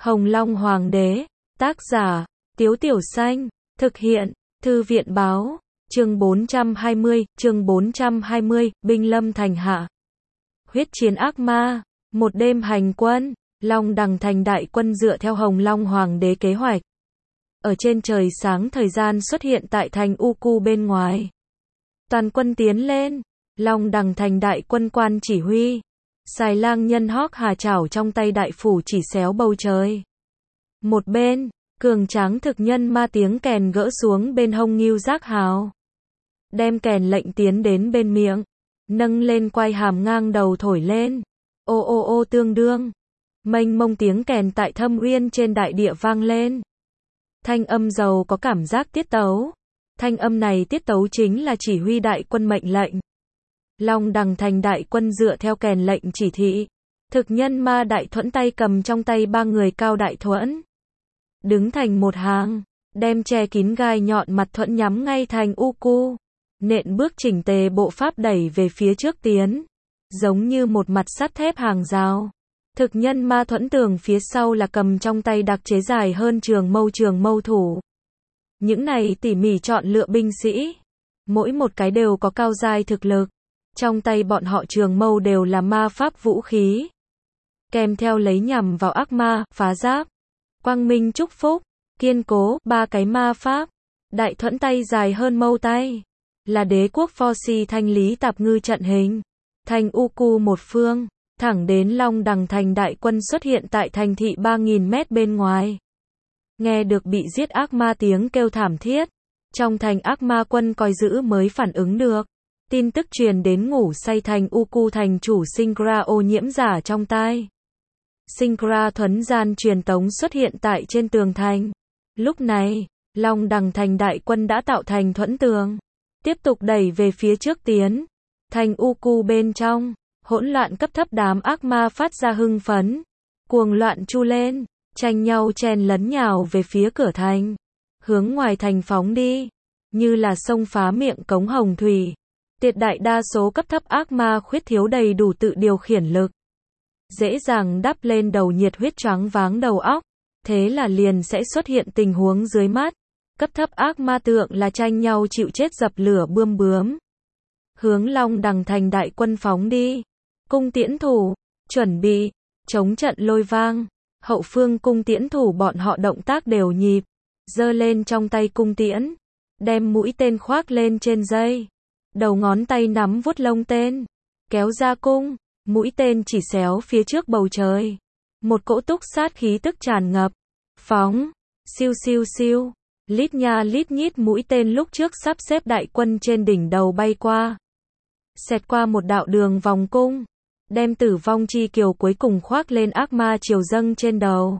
Hồng Long Hoàng đế, tác giả, Tiếu Tiểu Xanh, thực hiện, Thư viện báo, chương 420, binh lâm thành hạ. Huyết chiến ác ma, một đêm hành quân, Long Đằng thành đại quân dựa theo Hồng Long Hoàng đế kế hoạch. Ở trên trời sáng thời gian xuất hiện tại thành Uku bên ngoài. Toàn quân tiến lên, Long Đằng thành đại quân quan chỉ huy. Xài lang nhân hót hà chảo trong tay đại phủ chỉ xéo bầu trời. Một bên, cường tráng thực nhân ma tiếng kèn gỡ xuống bên hông Ngưu Giác Hào. Đem kèn lệnh tiến đến bên miệng, nâng lên quai hàm ngang đầu thổi lên. Ô ô ô tương đương. Mênh mông tiếng kèn tại Thâm Uyên trên đại địa vang lên. Thanh âm giàu có cảm giác tiết tấu. Thanh âm này tiết tấu chính là chỉ huy đại quân mệnh lệnh. Long Đằng thành đại quân dựa theo kèn lệnh chỉ thị. Thực nhân ma đại thuẫn tay cầm trong tay ba người cao đại thuẫn. Đứng thành một hàng, đem che kín gai nhọn mặt thuẫn nhắm ngay thành Uku. Nện bước chỉnh tề bộ pháp đẩy về phía trước tiến. Giống như một mặt sắt thép hàng rào. Thực nhân ma thuẫn tường phía sau là cầm trong tay đặc chế dài hơn trường mâu thủ. Những này tỉ mỉ chọn lựa binh sĩ. Mỗi một cái đều có cao giai thực lực. Trong tay bọn họ trường mâu đều là ma pháp vũ khí. Kèm theo lấy nhằm vào ác ma, phá giáp, quang minh chúc phúc, kiên cố, ba cái ma pháp. Đại thuẫn tay dài hơn mâu tay. Là đế quốc Forsi thanh lý tạp ngư trận hình. Thành Uku một phương, thẳng đến Long Đằng thành đại quân xuất hiện tại thành thị 3.000 mét bên ngoài. Nghe được bị giết ác ma tiếng kêu thảm thiết. Trong thành ác ma quân coi giữ mới phản ứng được. Tin tức truyền đến ngủ say thành Uku thành chủ Sinkra ô nhiễm giả trong tai. Sinkra thuấn gian truyền tống xuất hiện tại trên tường thành. Lúc này, Long Đằng thành đại quân đã tạo thành thuẫn tường. Tiếp tục đẩy về phía trước tiến. Thành Uku bên trong, hỗn loạn cấp thấp đám ác ma phát ra hưng phấn. Cuồng loạn chu lên, tranh nhau chen lấn nhào về phía cửa thành. Hướng ngoài thành phóng đi, như là xông phá miệng cống hồng thủy. Tuyệt đại đa số cấp thấp ác ma khuyết thiếu đầy đủ tự điều khiển lực. Dễ dàng đắp lên đầu nhiệt huyết choáng váng đầu óc. Thế là liền sẽ xuất hiện tình huống dưới mắt. Cấp thấp ác ma tượng là tranh nhau chịu chết dập lửa bướm. Hướng Long Đằng thành đại quân phóng đi. Cung tiễn thủ, chuẩn bị, chống trận lôi vang. Hậu phương cung tiễn thủ bọn họ động tác đều nhịp. Giơ lên trong tay cung tiễn. Đem mũi tên khoác lên trên dây. Đầu ngón tay nắm vuốt lông tên. Kéo ra cung, mũi tên chỉ xéo phía trước bầu trời. Một cỗ túc sát khí tức tràn ngập. Phóng, siêu siêu siêu. Lít nha lít nhít mũi tên lúc trước sắp xếp đại quân trên đỉnh đầu bay qua. Xẹt qua một đạo đường vòng cung. Đem tử vong chi kiều cuối cùng khoác lên ác ma triều dâng trên đầu.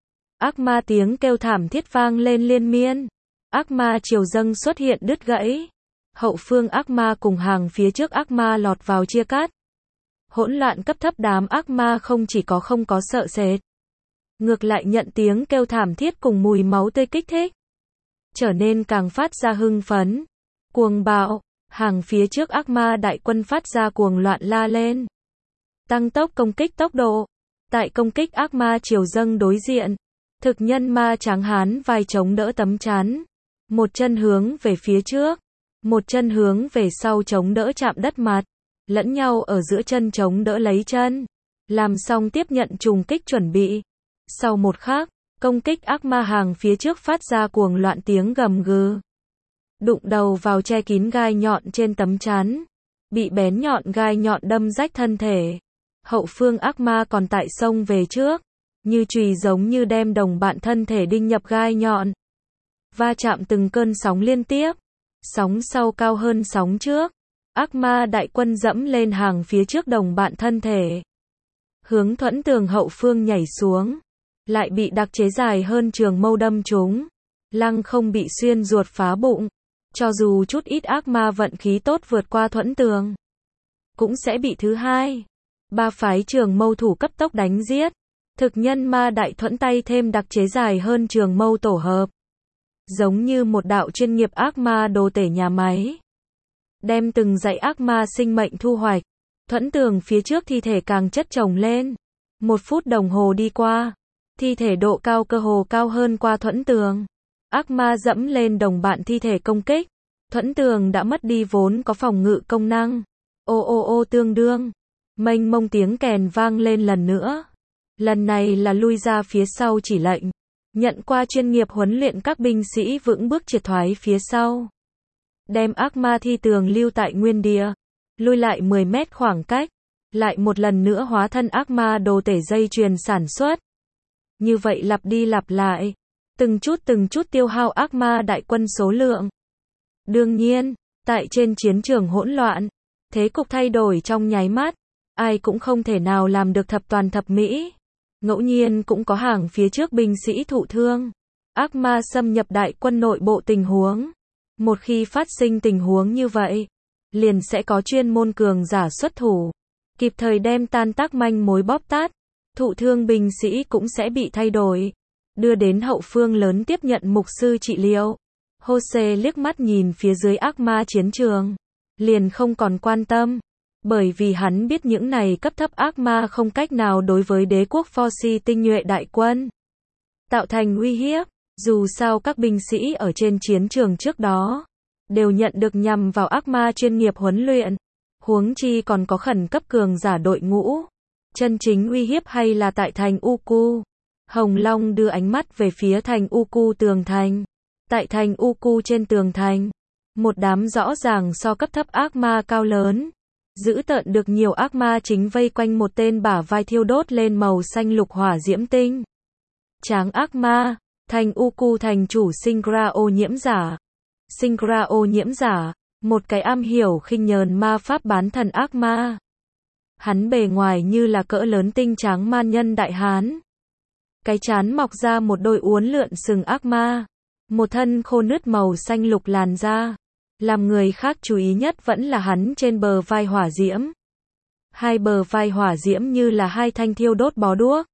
Ác ma tiếng kêu thảm thiết vang lên liên miên. Ác ma triều dâng xuất hiện đứt gãy. Hậu phương ác ma cùng hàng phía trước ác ma lọt vào chia cắt. Hỗn loạn cấp thấp đám ác ma không chỉ có không có sợ sệt. Ngược lại nhận tiếng kêu thảm thiết cùng mùi máu tươi kích thích. Trở nên càng phát ra hưng phấn. Cuồng bạo, hàng phía trước ác ma đại quân phát ra cuồng loạn la lên. Tăng tốc công kích tốc độ. Tại công kích ác ma triều dâng đối diện. Thực nhân ma tráng hán vai chống đỡ tấm chắn. Một chân hướng về phía trước. Một chân hướng về sau chống đỡ chạm đất mặt. Lẫn nhau ở giữa chân chống đỡ lấy chân. Làm xong tiếp nhận trùng kích chuẩn bị. Sau một khắc, công kích ác ma hàng phía trước phát ra cuồng loạn tiếng gầm gừ. Đụng đầu vào che kín gai nhọn trên tấm chắn. Bị bén nhọn gai nhọn đâm rách thân thể. Hậu phương ác ma còn tại sông về trước. Như chùy giống như đem đồng bạn thân thể đinh nhập gai nhọn. Va chạm từng cơn sóng liên tiếp. Sóng sau cao hơn sóng trước. Ác ma đại quân dẫm lên hàng phía trước đồng bạn thân thể. Hướng thuẫn tường hậu phương nhảy xuống. Lại bị đặc chế dài hơn trường mâu đâm trúng. Lăng không bị xuyên ruột phá bụng. Cho dù chút ít ác ma vận khí tốt vượt qua thuẫn tường. Cũng sẽ bị thứ hai. Ba phái trường mâu thủ cấp tốc đánh giết. Thực nhân ma đại thuẫn tay thêm đặc chế dài hơn trường mâu tổ hợp. Giống như một đạo chuyên nghiệp ác ma đồ tể nhà máy. Đem từng dãy ác ma sinh mệnh thu hoạch. Thuẫn tường phía trước thi thể càng chất chồng lên. 1 phút đồng hồ đi qua. Thi thể độ cao cơ hồ cao hơn qua thuẫn tường. Ác ma dẫm lên đồng bạn thi thể công kích. Thuẫn tường đã mất đi vốn có phòng ngự công năng. Ô ô ô tương đương. Mênh mông tiếng kèn vang lên lần nữa. Lần này là lui ra phía sau chỉ lệnh. Nhận qua chuyên nghiệp huấn luyện các binh sĩ vững bước triệt thoái phía sau. Đem ác ma thi tường lưu tại nguyên địa. Lui lại 10 mét khoảng cách. Lại một lần nữa hóa thân ác ma đồ tể dây chuyền sản xuất. Như vậy lặp đi lặp lại. Từng chút tiêu hao ác ma đại quân số lượng. Đương nhiên, tại trên chiến trường hỗn loạn, thế cục thay đổi trong nháy mắt. Ai cũng không thể nào làm được thập toàn thập mỹ. Ngẫu nhiên cũng có hàng phía trước binh sĩ thụ thương. Ác ma xâm nhập đại quân nội bộ tình huống. Một khi phát sinh tình huống như vậy, liền sẽ có chuyên môn cường giả xuất thủ. Kịp thời đem tan tác manh mối bóp tát. Thụ thương binh sĩ cũng sẽ bị thay đổi. Đưa đến hậu phương lớn tiếp nhận mục sư trị liệu. Jose liếc mắt nhìn phía dưới ác ma chiến trường. Liền không còn quan tâm. Bởi vì hắn biết những này cấp thấp ác ma không cách nào đối với đế quốc Forci tinh nhuệ đại quân tạo thành uy hiếp. Dù sao các binh sĩ ở trên chiến trường trước đó đều nhận được nhằm vào ác ma chuyên nghiệp huấn luyện. Huống chi còn có khẩn cấp cường giả đội ngũ. Chân chính uy hiếp hay là tại thành Uku. Hồng Long đưa ánh mắt về phía thành Uku tường thành. Tại thành Uku trên tường thành, một đám rõ ràng so cấp thấp ác ma cao lớn. Giữ tợn được nhiều ác ma chính vây quanh một tên bả vai thiêu đốt lên màu xanh lục hỏa diễm tinh. Tráng ác ma, thành Uku thành chủ Singra ô nhiễm giả. Singra ô nhiễm giả, một cái am hiểu khinh nhờn ma pháp bán thần ác ma. Hắn bề ngoài như là cỡ lớn tinh tráng man nhân đại hán. Cái trán mọc ra một đôi uốn lượn sừng ác ma. Một thân khô nứt màu xanh lục làn da. Làm người khác chú ý nhất vẫn là hắn trên bờ vai hỏa diễm. Hai bờ vai hỏa diễm như là hai thanh thiêu đốt bó đuốc.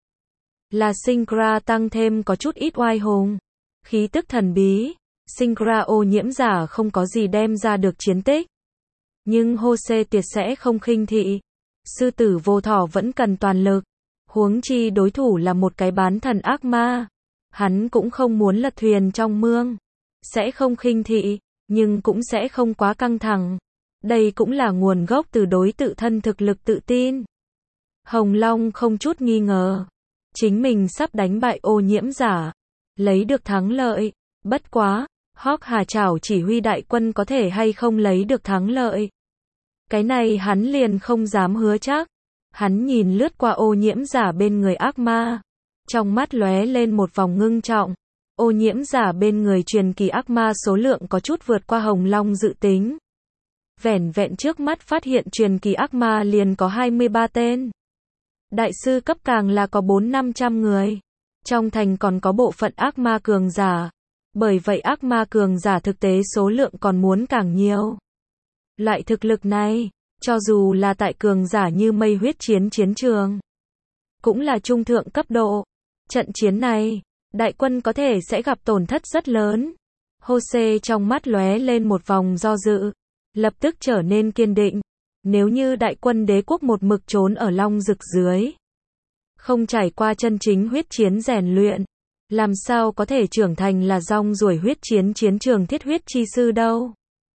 Là Singra tăng thêm có chút ít oai hùng. Khí tức thần bí. Singra ô nhiễm giả không có gì đem ra được chiến tích. Nhưng Jose tuyệt sẽ không khinh thị. Sư tử vô thỏ vẫn cần toàn lực. Huống chi đối thủ là một cái bán thần ác ma. Hắn cũng không muốn lật thuyền trong mương. Sẽ không khinh thị, nhưng cũng sẽ không quá căng thẳng. Đây cũng là nguồn gốc từ đối tự thân thực lực tự tin. Hồng Long không chút nghi ngờ. Chính mình sắp đánh bại ô nhiễm giả. Lấy được thắng lợi. Bất quá, Hawk Hà Chảo chỉ huy đại quân có thể hay không lấy được thắng lợi. Cái này hắn liền không dám hứa chắc. Hắn nhìn lướt qua ô nhiễm giả bên người ác ma. Trong mắt lóe lên một vòng ngưng trọng. Ô nhiễm giả bên người truyền kỳ ác ma số lượng có chút vượt qua Hồng Long dự tính. Vẻn vẹn trước mắt phát hiện truyền kỳ ác ma liền có 23 tên. Đại sư cấp càng là có 400-500 người. Trong thành còn có bộ phận ác ma cường giả. Bởi vậy ác ma cường giả thực tế số lượng còn muốn càng nhiều. Loại thực lực này, cho dù là tại cường giả như mây huyết chiến chiến trường, cũng là trung thượng cấp độ. Trận chiến này, đại quân có thể sẽ gặp tổn thất rất lớn. Jose trong mắt lóe lên một vòng do dự, lập tức trở nên kiên định. Nếu như đại quân đế quốc một mực trốn ở Long Dực dưới, không trải qua chân chính huyết chiến rèn luyện, làm sao có thể trưởng thành là rong ruổi huyết chiến chiến trường thiết huyết chi sư đâu.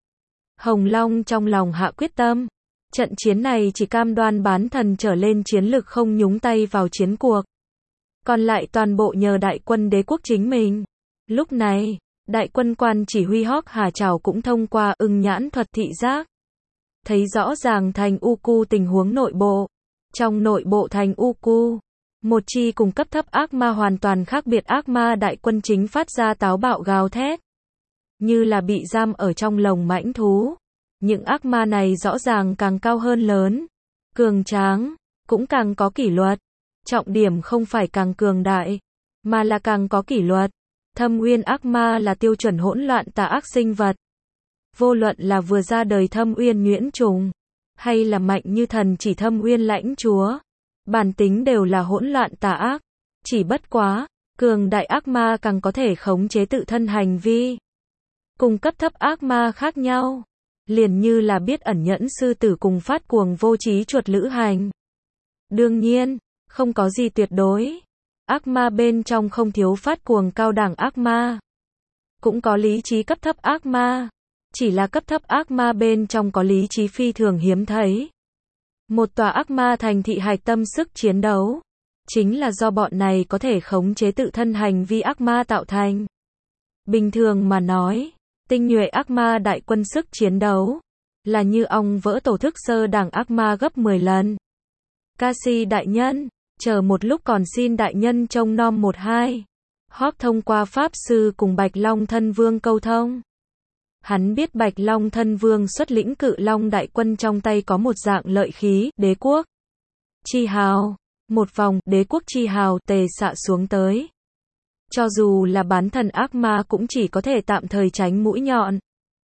Hồng Long trong lòng hạ quyết tâm. Trận chiến này chỉ cam đoan bán thần trở lên chiến lực không nhúng tay vào chiến cuộc. Còn lại toàn bộ nhờ đại quân đế quốc chính mình. Lúc này, đại quân quan chỉ huy Hawk Hà Chảo cũng thông qua ưng nhãn thuật thị giác. Thấy rõ ràng thành Uku tình huống nội bộ. Trong nội bộ thành Uku, một chi cùng cấp thấp ác ma hoàn toàn khác biệt ác ma đại quân chính phát ra táo bạo gào thét. Như là bị giam ở trong lồng mãnh thú. Những ác ma này rõ ràng càng cao hơn lớn, cường tráng, cũng càng có kỷ luật. Trọng điểm không phải càng cường đại, mà là càng có kỷ luật. Thâm Uyên ác ma là tiêu chuẩn hỗn loạn tà ác sinh vật. Vô luận là vừa ra đời Thâm Uyên nhuyễn trùng, hay là mạnh như thần chỉ Thâm Uyên lãnh chúa, bản tính đều là hỗn loạn tà ác. Chỉ bất quá, cường đại ác ma càng có thể khống chế tự thân hành vi. Cùng cấp thấp ác ma khác nhau. Liền như là biết ẩn nhẫn sư tử cùng phát cuồng vô trí chuột lữ hành. Đương nhiên, không có gì tuyệt đối. Ác ma bên trong không thiếu phát cuồng cao đẳng ác ma. Cũng có lý trí cấp thấp ác ma. Chỉ là cấp thấp ác ma bên trong có lý trí phi thường hiếm thấy. Một tòa ác ma thành thị hạch tâm sức chiến đấu. Chính là do bọn này có thể khống chế tự thân hành vi ác ma tạo thành. Bình thường mà nói, tinh nhuệ ác ma đại quân sức chiến đấu là như ong vỡ tổ thức sơ đẳng ác ma gấp 10 lần. Cassie đại nhân, chờ một lúc còn xin đại nhân trông nom 1-2. Hawk thông qua pháp sư cùng Bạch Long thân vương câu thông. Hắn biết Bạch Long thân vương xuất lĩnh cự long đại quân trong tay có một dạng lợi khí, đế quốc chi hào. Một vòng, đế quốc chi hào tề xạ xuống tới. Cho dù là bán thần ác ma cũng chỉ có thể tạm thời tránh mũi nhọn.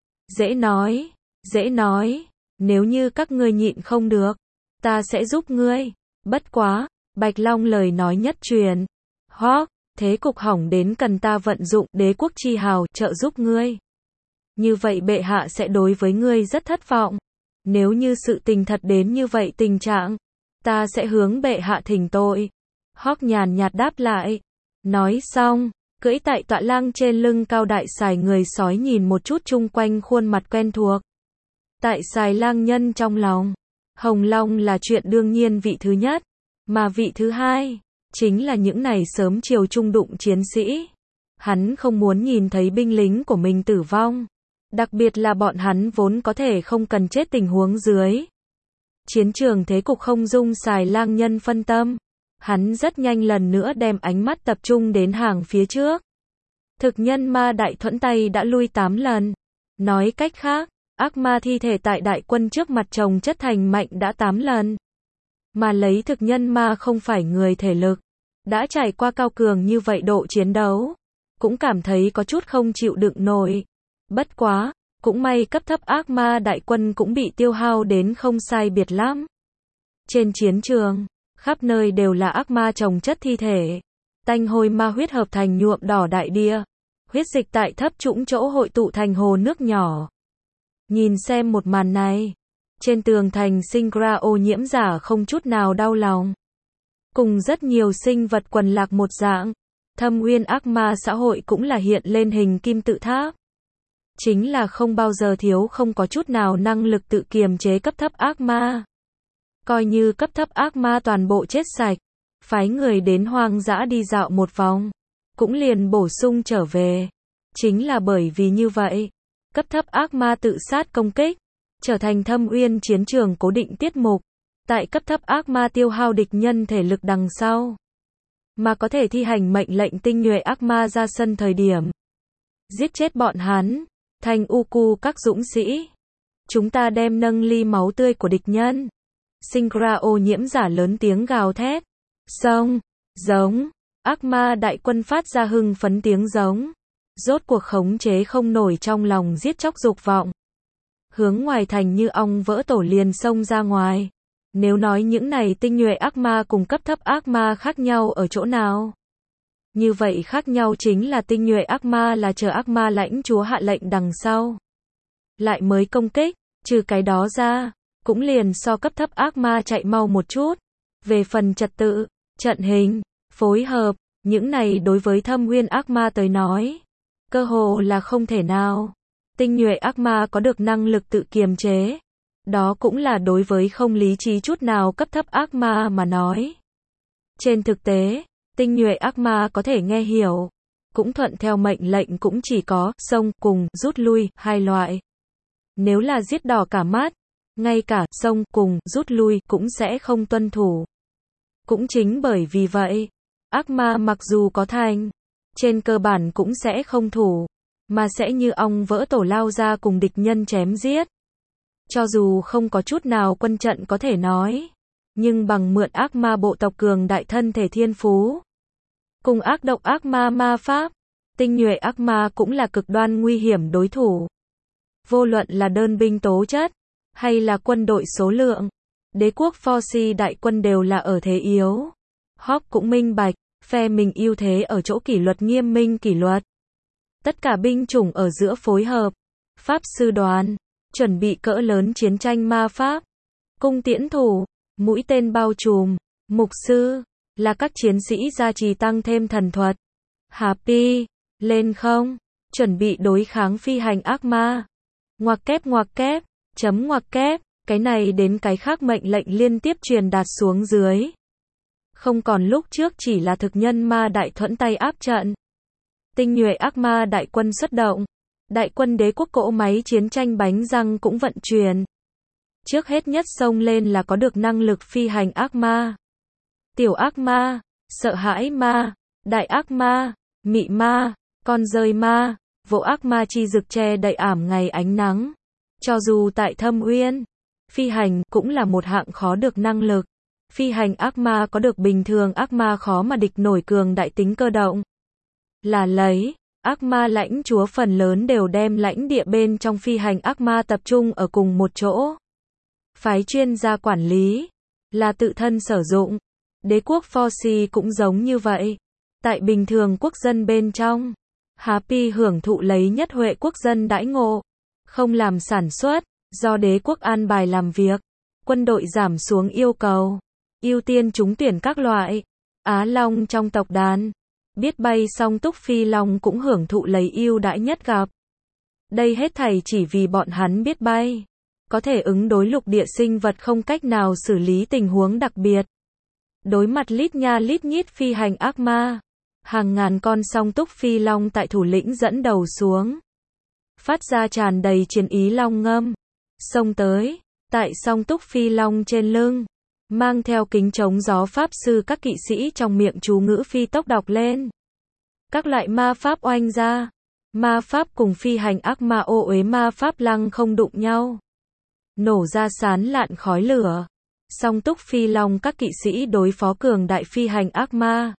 Dễ nói, nếu như các ngươi nhịn không được, ta sẽ giúp ngươi. Bất quá, Bạch Long lời nói nhất truyền. Hawk, thế cục hỏng đến cần ta vận dụng đế quốc chi hào trợ giúp ngươi. Như vậy bệ hạ sẽ đối với ngươi rất thất vọng. Nếu như sự tình thật đến như vậy tình trạng, ta sẽ hướng bệ hạ thỉnh tội. Hawk nhàn nhạt đáp lại. Nói xong, cưỡi tại tọa lang trên lưng cao đại xài người sói nhìn một chút chung quanh khuôn mặt quen thuộc. Tại xài lang nhân trong lòng, Hồng Long là chuyện đương nhiên vị thứ nhất, mà vị thứ hai, chính là những này sớm chiều trung đụng chiến sĩ. Hắn không muốn nhìn thấy binh lính của mình tử vong. Đặc biệt là bọn hắn vốn có thể không cần chết tình huống dưới. Chiến trường thế cục không dung xài lang nhân phân tâm. Hắn rất nhanh lần nữa đem ánh mắt tập trung đến hàng phía trước. Thực nhân ma đại thuẫn tay đã lui 8 lần. Nói cách khác, ác ma thi thể tại đại quân trước mặt chồng chất thành mạnh đã 8 lần. Mà lấy thực nhân ma không phải người thể lực. Đã trải qua cao cường như vậy độ chiến đấu. Cũng cảm thấy có chút không chịu đựng nổi. Bất quá, cũng may cấp thấp ác ma đại quân cũng bị tiêu hao đến không sai biệt lắm. Trên chiến trường, khắp nơi đều là ác ma chồng chất thi thể. Tanh hôi ma huyết hợp thành nhuộm đỏ đại địa. Huyết dịch tại thấp trũng chỗ hội tụ thành hồ nước nhỏ. Nhìn xem một màn này. Trên tường thành sinh ra ô nhiễm giả không chút nào đau lòng. Cùng rất nhiều sinh vật quần lạc một dạng. Thâm uyên ác ma xã hội cũng là hiện lên hình kim tự tháp. Chính là không bao giờ thiếu không có chút nào năng lực tự kiềm chế cấp thấp ác ma. Coi như cấp thấp ác ma toàn bộ chết sạch, phái người đến hoang dã đi dạo một vòng, cũng liền bổ sung trở về. Chính là bởi vì như vậy, cấp thấp ác ma tự sát công kích, trở thành thâm uyên chiến trường cố định tiết mục. Tại cấp thấp ác ma tiêu hao địch nhân thể lực đằng sau, mà có thể thi hành mệnh lệnh tinh nhuệ ác ma ra sân thời điểm. Giết chết bọn hắn, thành Uku các dũng sĩ. Chúng ta đem nâng ly máu tươi của địch nhân. Sinh ra ô nhiễm giả lớn tiếng gào thét. Giống. Ác ma đại quân phát ra hưng phấn tiếng giống. Rốt cuộc khống chế không nổi trong lòng giết chóc dục vọng. Hướng ngoài thành như ong vỡ tổ liền xông ra ngoài. Nếu nói những này tinh nhuệ ác ma cùng cấp thấp ác ma khác nhau ở chỗ nào? Như vậy khác nhau chính là tinh nhuệ ác ma là chờ ác ma lãnh chúa hạ lệnh đằng sau lại mới công kích, trừ cái đó ra, cũng liền so cấp thấp ác ma chạy mau một chút. Về phần trật tự, trận hình, phối hợp, những này đối với thâm uyên ác ma tới nói, cơ hồ là không thể nào. Tinh nhuệ ác ma có được năng lực tự kiềm chế. Đó cũng là đối với không lý trí chút nào cấp thấp ác ma mà nói. Trên thực tế, tinh nhuệ ác ma có thể nghe hiểu, cũng thuận theo mệnh lệnh cũng chỉ có xông cùng rút lui hai loại. Nếu là giết đỏ cả mắt, ngay cả xông cùng rút lui cũng sẽ không tuân thủ. Cũng chính bởi vì vậy, ác ma mặc dù có thành, trên cơ bản cũng sẽ không thủ, mà sẽ như ong vỡ tổ lao ra cùng địch nhân chém giết. Cho dù không có chút nào quân trận có thể nói, nhưng bằng mượn ác ma bộ tộc cường đại thân thể thiên phú, cùng ác độc ác ma ma pháp, tinh nhuệ ác ma cũng là cực đoan nguy hiểm đối thủ. Vô luận là đơn binh tố chất, hay là quân đội số lượng, đế quốc Forci đại quân đều là ở thế yếu. Hawk cũng minh bạch, phe mình ưu thế ở chỗ kỷ luật nghiêm minh kỷ luật. Tất cả binh chủng ở giữa phối hợp, pháp sư đoàn, chuẩn bị cỡ lớn chiến tranh ma pháp, cung tiễn thủ, mũi tên bao trùm, mục sư, là các chiến sĩ gia trì tăng thêm thần thuật. Happy, lên không, chuẩn bị đối kháng phi hành ác ma. Ngoặc kép, chấm ngoặc kép, cái này đến cái khác mệnh lệnh liên tiếp truyền đạt xuống dưới. Không còn lúc trước chỉ là thực nhân ma đại thuẫn tay áp trận. Tinh nhuệ ác ma đại quân xuất động. Đại quân đế quốc cỗ máy chiến tranh bánh răng cũng vận chuyển. Trước hết nhất xông lên là có được năng lực phi hành ác ma. Tiểu ác ma, sợ hãi ma, đại ác ma, mị ma, con rơi ma, vỗ ác ma chi rực che đậy ảm ngày ánh nắng. Cho dù tại Thâm Uyên, phi hành cũng là một hạng khó được năng lực. Phi hành ác ma có được bình thường ác ma khó mà địch nổi cường đại tính cơ động. Là lấy, ác ma lãnh chúa phần lớn đều đem lãnh địa bên trong phi hành ác ma tập trung ở cùng một chỗ. Phái chuyên gia quản lý, là tự thân sử dụng. Đế quốc Forci cũng giống như vậy. Tại bình thường quốc dân bên trong, Happy hưởng thụ lấy nhất huệ quốc dân đãi ngộ. Không làm sản xuất, do đế quốc an bài làm việc. Quân đội giảm xuống yêu cầu. Ưu tiên trúng tuyển các loại. Á Long trong tộc đàn. Biết bay song túc phi long cũng hưởng thụ lấy ưu đãi nhất gặp. Đây hết thảy chỉ vì bọn hắn biết bay. Có thể ứng đối lục địa sinh vật không cách nào xử lý tình huống đặc biệt. Đối mặt lít nha lít nhít phi hành ác ma. Hàng ngàn con song túc phi long tại thủ lĩnh dẫn đầu xuống. Phát ra tràn đầy chiến ý long ngâm. Xông tới, tại song túc phi long trên lưng. Mang theo kính chống gió pháp sư các kỵ sĩ trong miệng chú ngữ phi tốc đọc lên. Các loại ma pháp oanh ra. Ma pháp cùng phi hành ác ma ô uế ma pháp lăng không đụng nhau. Nổ ra sán lạn khói lửa. Song túc phi long các kỵ sĩ đối phó cường đại phi hành ác ma.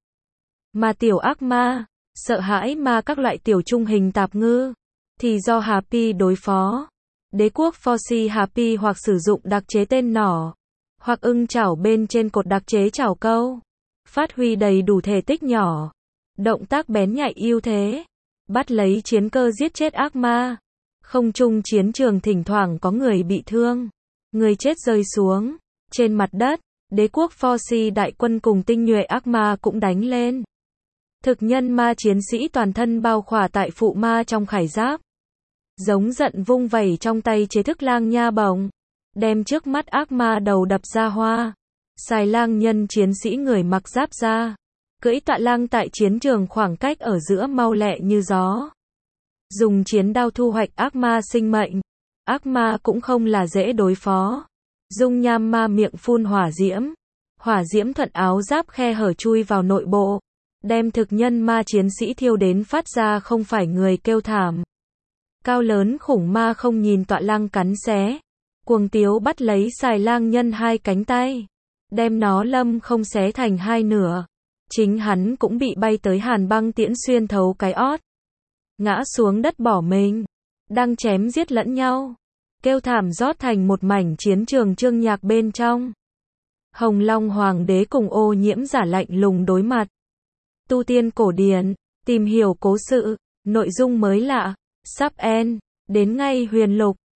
Mà tiểu ác ma, sợ hãi ma các loại tiểu trung hình tạp ngư, thì do Happy đối phó. Đế quốc Forci Happy hoặc sử dụng đặc chế tên nỏ, hoặc ưng chảo bên trên cột đặc chế chảo câu. Phát huy đầy đủ thể tích nhỏ. Động tác bén nhạy ưu thế. Bắt lấy chiến cơ giết chết ác ma. Không trung chiến trường thỉnh thoảng có người bị thương. Người chết rơi xuống. Trên mặt đất, đế quốc Forci đại quân cùng tinh nhuệ ác ma cũng đánh lên. Thực nhân ma chiến sĩ toàn thân bao khỏa tại phụ ma trong khải giáp. Giống giận vung vẩy trong tay chế thức lang nha bổng. Đem trước mắt ác ma đầu đập ra hoa. Xài lang nhân chiến sĩ người mặc giáp ra. Cưỡi tọa lang tại chiến trường khoảng cách ở giữa mau lẹ như gió. Dùng chiến đao thu hoạch ác ma sinh mệnh. Ác ma cũng không là dễ đối phó. Dung nham ma miệng phun hỏa diễm. Hỏa diễm thuận áo giáp khe hở chui vào nội bộ. Đem thực nhân ma chiến sĩ thiêu đến phát ra không phải người kêu thảm. Cao lớn khủng ma không nhìn tọa lang cắn xé. Cuồng tiếu bắt lấy xài lang nhân hai cánh tay. Đem nó lâm không xé thành hai nửa. Chính hắn cũng bị bay tới hàn băng tiễn xuyên thấu cái ót. Ngã xuống đất bỏ mình. Đang chém giết lẫn nhau. Kêu thảm rót thành một mảnh chiến trường chương nhạc bên trong. Hồng Long Hoàng đế cùng ô nhiễm giả lạnh lùng đối mặt. Tu tiên cổ điển, tìm hiểu cố sự, nội dung mới lạ, sắp end, đến ngay huyền lục.